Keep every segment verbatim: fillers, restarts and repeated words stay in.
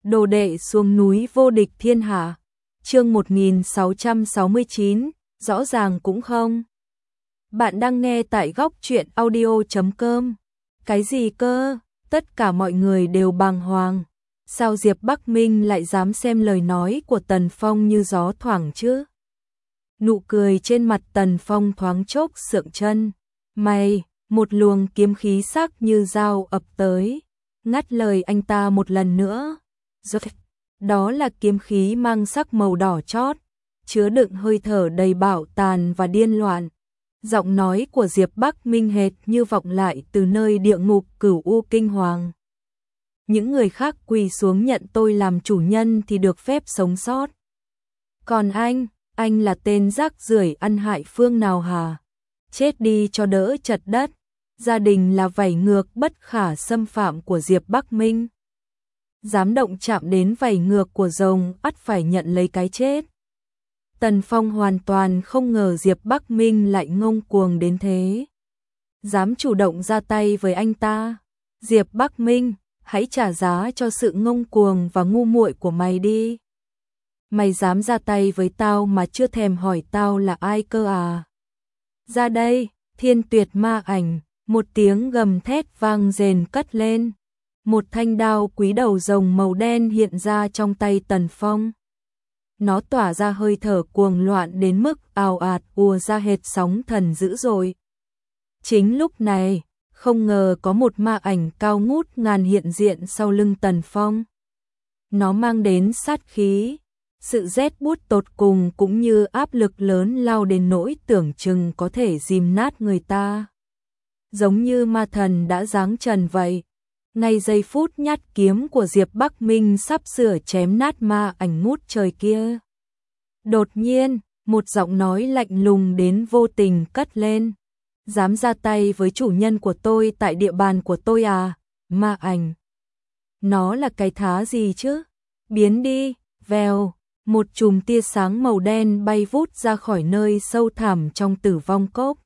Đồ đệ xuống núi vô địch thiên hạ. Chương một nghìn sáu trăm sáu mươi chín, rõ ràng cũng không. Bạn đang nghe tại góc truyện audio chấm com. Cái gì cơ? Tất cả mọi người đều bàng hoàng. Sao Diệp Bắc Minh lại dám xem lời nói của Tần Phong như gió thoảng chứ? Nụ cười trên mặt Tần Phong thoáng chốc sượng chân. Mày, một luồng kiếm khí sắc như dao ập tới, ngắt lời anh ta một lần nữa. Đó là kiếm khí mang sắc màu đỏ chót, chứa đựng hơi thở đầy bạo tàn và điên loạn. Giọng nói của Diệp Bắc Minh hệt như vọng lại từ nơi địa ngục cửu u kinh hoàng. Những người khác quỳ xuống nhận tôi làm chủ nhân thì được phép sống sót. Còn anh, anh là tên rác rưởi ăn hại phương nào hả? Chết đi cho đỡ chật đất. Gia đình là vảy ngược bất khả xâm phạm của Diệp Bắc Minh. Dám động chạm đến vảy ngược của rồng ắt phải nhận lấy cái chết. Tần Phong hoàn toàn không ngờ Diệp Bắc Minh lại ngông cuồng đến thế. Dám chủ động ra tay với anh ta. Diệp Bắc Minh, hãy trả giá cho sự ngông cuồng và ngu muội của mày đi. Mày dám ra tay với tao mà chưa thèm hỏi tao là ai cơ à? Ra đây, Thiên Tuyệt Ma Ảnh, một tiếng gầm thét vang rền cất lên. Một thanh đao quý đầu rồng màu đen hiện ra trong tay Tần Phong. Nó tỏa ra hơi thở cuồng loạn đến mức ào ạt ùa ra hệt sóng thần dữ dội. Chính lúc này, không ngờ có một ma ảnh cao ngút ngàn hiện diện sau lưng Tần Phong. Nó mang đến sát khí, sự rét buốt tột cùng cũng như áp lực lớn lao đến nỗi tưởng chừng có thể dìm nát người ta. Giống như ma thần đã giáng trần vậy. Ngay giây phút nhát kiếm của Diệp Bắc Minh sắp sửa chém nát ma ảnh ngút trời kia. Đột nhiên, một giọng nói lạnh lùng đến vô tình cất lên. Dám ra tay với chủ nhân của tôi tại địa bàn của tôi à, ma ảnh. Nó là cái thá gì chứ? Biến đi, vèo. Một chùm tia sáng màu đen bay vút ra khỏi nơi sâu thẳm trong tử vong cốc.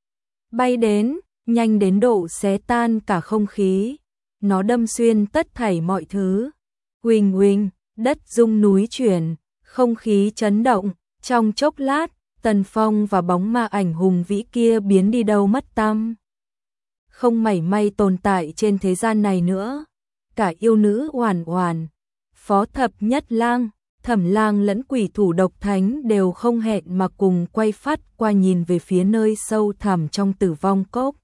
Bay đến, nhanh đến độ xé tan cả không khí. Nó đâm xuyên tất thảy mọi thứ. Huỳnh huỳnh, đất rung núi chuyển, không khí chấn động. Trong chốc lát, Tần Phong và bóng ma ảnh hùng vĩ kia biến đi đâu mất tăm. Không mảy may tồn tại trên thế gian này nữa. Cả yêu nữ Oản Oản, Phó Thập Nhất Lang, Thẩm Lang lẫn quỷ thủ Độc Thánh đều không hẹn mà cùng quay phát qua nhìn về phía nơi sâu thẳm trong tử vong cốc.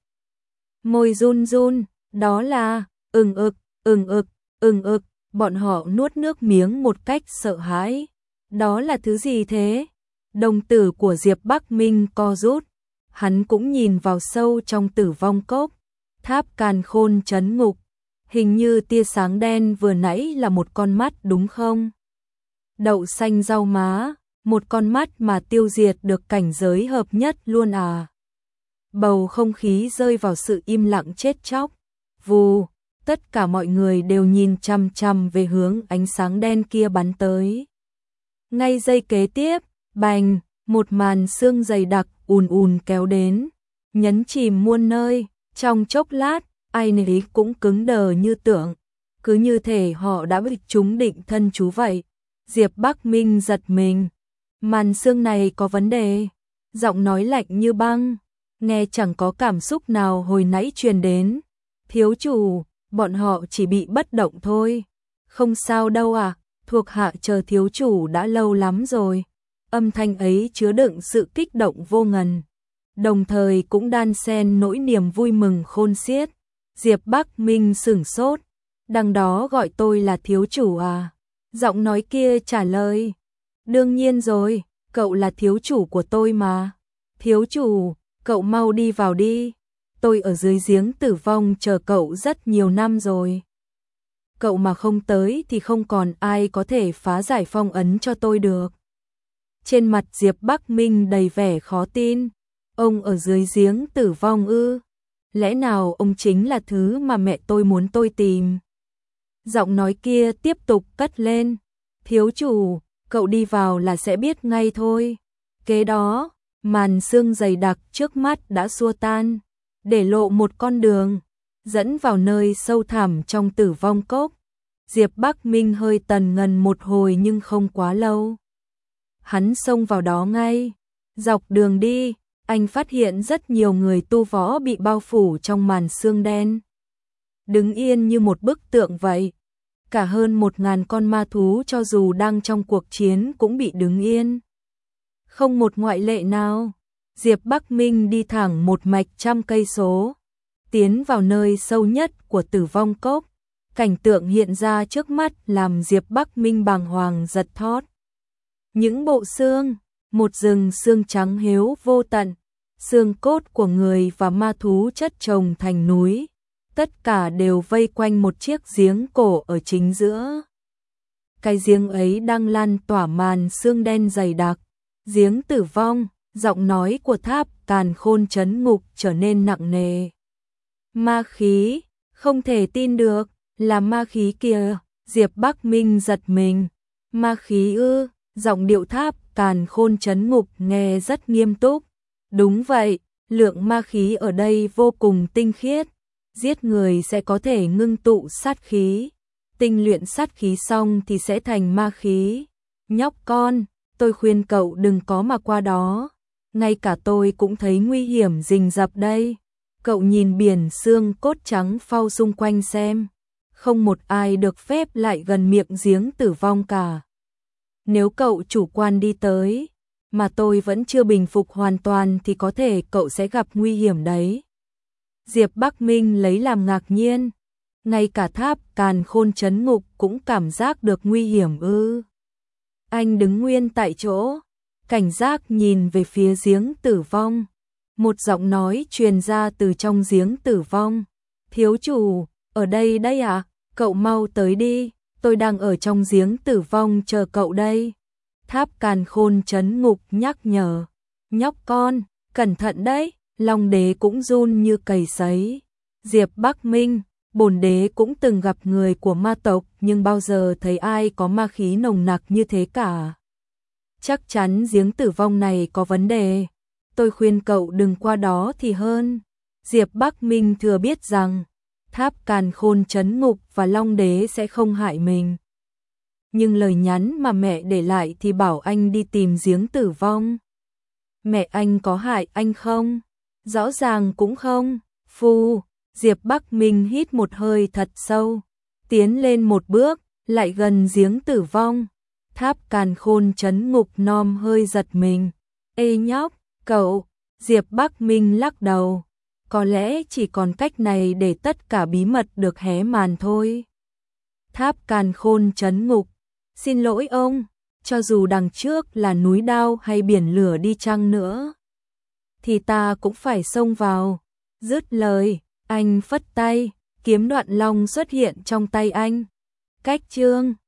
Môi run run, đó là ừng ực, ừng ực, ừng ực, bọn họ nuốt nước miếng một cách sợ hãi. Đó là thứ gì thế? Đồng tử của Diệp Bắc Minh co rút, hắn cũng nhìn vào sâu trong tử vong cốc. Tháp Càn Khôn trấn ngục, hình như tia sáng đen vừa nãy là một con mắt đúng không? Đậu xanh rau má, một con mắt mà tiêu diệt được cảnh giới hợp nhất luôn à? Bầu không khí rơi vào sự im lặng chết chóc. Vù, tất cả mọi người đều nhìn chằm chằm về hướng ánh sáng đen kia bắn tới. Ngay giây kế tiếp, bành, một màn sương dày đặc ùn ùn kéo đến, nhấn chìm muôn nơi. Trong chốc lát, ai nấy cũng cứng đờ như tượng, cứ như thể họ đã bị trúng định thân chú vậy. Diệp Bắc Minh giật mình. Màn sương này có vấn đề. Giọng nói lạnh như băng, nghe chẳng có cảm xúc nào hồi nãy truyền đến. Thiếu chủ, bọn họ chỉ bị bất động thôi. Không sao đâu à, thuộc hạ chờ thiếu chủ đã lâu lắm rồi. Âm thanh ấy chứa đựng sự kích động vô ngần, đồng thời cũng đan xen nỗi niềm vui mừng khôn xiết. Diệp Bắc Minh sửng sốt. Đằng đó gọi tôi là thiếu chủ à? Giọng nói kia trả lời. Đương nhiên rồi, cậu là thiếu chủ của tôi mà. Thiếu chủ, cậu mau đi vào đi. Tôi ở dưới giếng tử vong chờ cậu rất nhiều năm rồi. Cậu mà không tới thì không còn ai có thể phá giải phong ấn cho tôi được. Trên mặt Diệp Bắc Minh đầy vẻ khó tin. Ông ở dưới giếng tử vong ư? Lẽ nào ông chính là thứ mà mẹ tôi muốn tôi tìm? Giọng nói kia tiếp tục cất lên. Thiếu chủ, cậu đi vào là sẽ biết ngay thôi. Kế đó, màn sương dày đặc trước mắt đã xua tan, để lộ một con đường dẫn vào nơi sâu thẳm trong tử vong cốc. Diệp Bắc Minh hơi tần ngần một hồi nhưng không quá lâu. Hắn xông vào đó ngay. Dọc đường đi, anh phát hiện rất nhiều người tu võ bị bao phủ trong màn sương đen. Đứng yên như một bức tượng vậy. Cả hơn một ngàn con ma thú cho dù đang trong cuộc chiến cũng bị đứng yên. Không một ngoại lệ nào. Diệp Bắc Minh đi thẳng một mạch trăm cây số, tiến vào nơi sâu nhất của Tử Vong Cốc. Cảnh tượng hiện ra trước mắt làm Diệp Bắc Minh bàng hoàng giật thót. Những bộ xương, một rừng xương trắng hiếu vô tận, xương cốt của người và ma thú chất chồng thành núi, tất cả đều vây quanh một chiếc giếng cổ ở chính giữa. Cái giếng ấy đang lan tỏa màn sương đen dày đặc. Giếng tử vong, giọng nói của Tháp Càn Khôn trấn ngục trở nên nặng nề. Ma khí, không thể tin được, là ma khí kìa. Diệp Bắc Minh giật mình. Ma khí ư? Giọng điệu Tháp Càn Khôn trấn ngục nghe rất nghiêm túc. Đúng vậy, lượng ma khí ở đây vô cùng tinh khiết. Giết người sẽ có thể ngưng tụ sát khí. Tinh luyện sát khí xong thì sẽ thành ma khí. Nhóc con, tôi khuyên cậu đừng có mà qua đó. Ngay cả tôi cũng thấy nguy hiểm rình rập đây. Cậu nhìn biển xương cốt trắng phau xung quanh xem. Không một ai được phép lại gần miệng giếng tử vong cả. Nếu cậu chủ quan đi tới, mà tôi vẫn chưa bình phục hoàn toàn thì có thể cậu sẽ gặp nguy hiểm đấy. Diệp Bắc Minh lấy làm ngạc nhiên. Ngay cả Tháp Càn Khôn trấn ngục cũng cảm giác được nguy hiểm ư. Anh đứng nguyên tại chỗ, cảnh giác nhìn về phía giếng tử vong. Một giọng nói truyền ra từ trong giếng tử vong. Thiếu chủ, ở đây đây à? Cậu mau tới đi, tôi đang ở trong giếng tử vong chờ cậu đây. Tháp Càn Khôn trấn ngục nhắc nhở. Nhóc con, cẩn thận đấy, Long đế cũng run như cầy sấy. Diệp Bắc Minh, bổn đế cũng từng gặp người của ma tộc nhưng bao giờ thấy ai có ma khí nồng nặc như thế cả. Chắc chắn giếng tử vong này có vấn đề. Tôi khuyên cậu đừng qua đó thì hơn. Diệp Bắc Minh thừa biết rằng Tháp Càn Khôn trấn ngục và Long đế sẽ không hại mình. Nhưng lời nhắn mà mẹ để lại thì bảo anh đi tìm giếng tử vong. Mẹ anh có hại anh không? Rõ ràng cũng không. Phu, Diệp Bắc Minh hít một hơi thật sâu, tiến lên một bước, lại gần giếng tử vong. Tháp Càn Khôn trấn ngục nom hơi giật mình. Ê nhóc, cậu, Diệp Bắc Minh lắc đầu. Có lẽ chỉ còn cách này để tất cả bí mật được hé màn thôi. Tháp Càn Khôn trấn ngục. Xin lỗi ông, cho dù đằng trước là núi đao hay biển lửa đi chăng nữa, thì ta cũng phải xông vào. Dứt lời, anh phất tay, kiếm đoạn long xuất hiện trong tay anh. Cách chương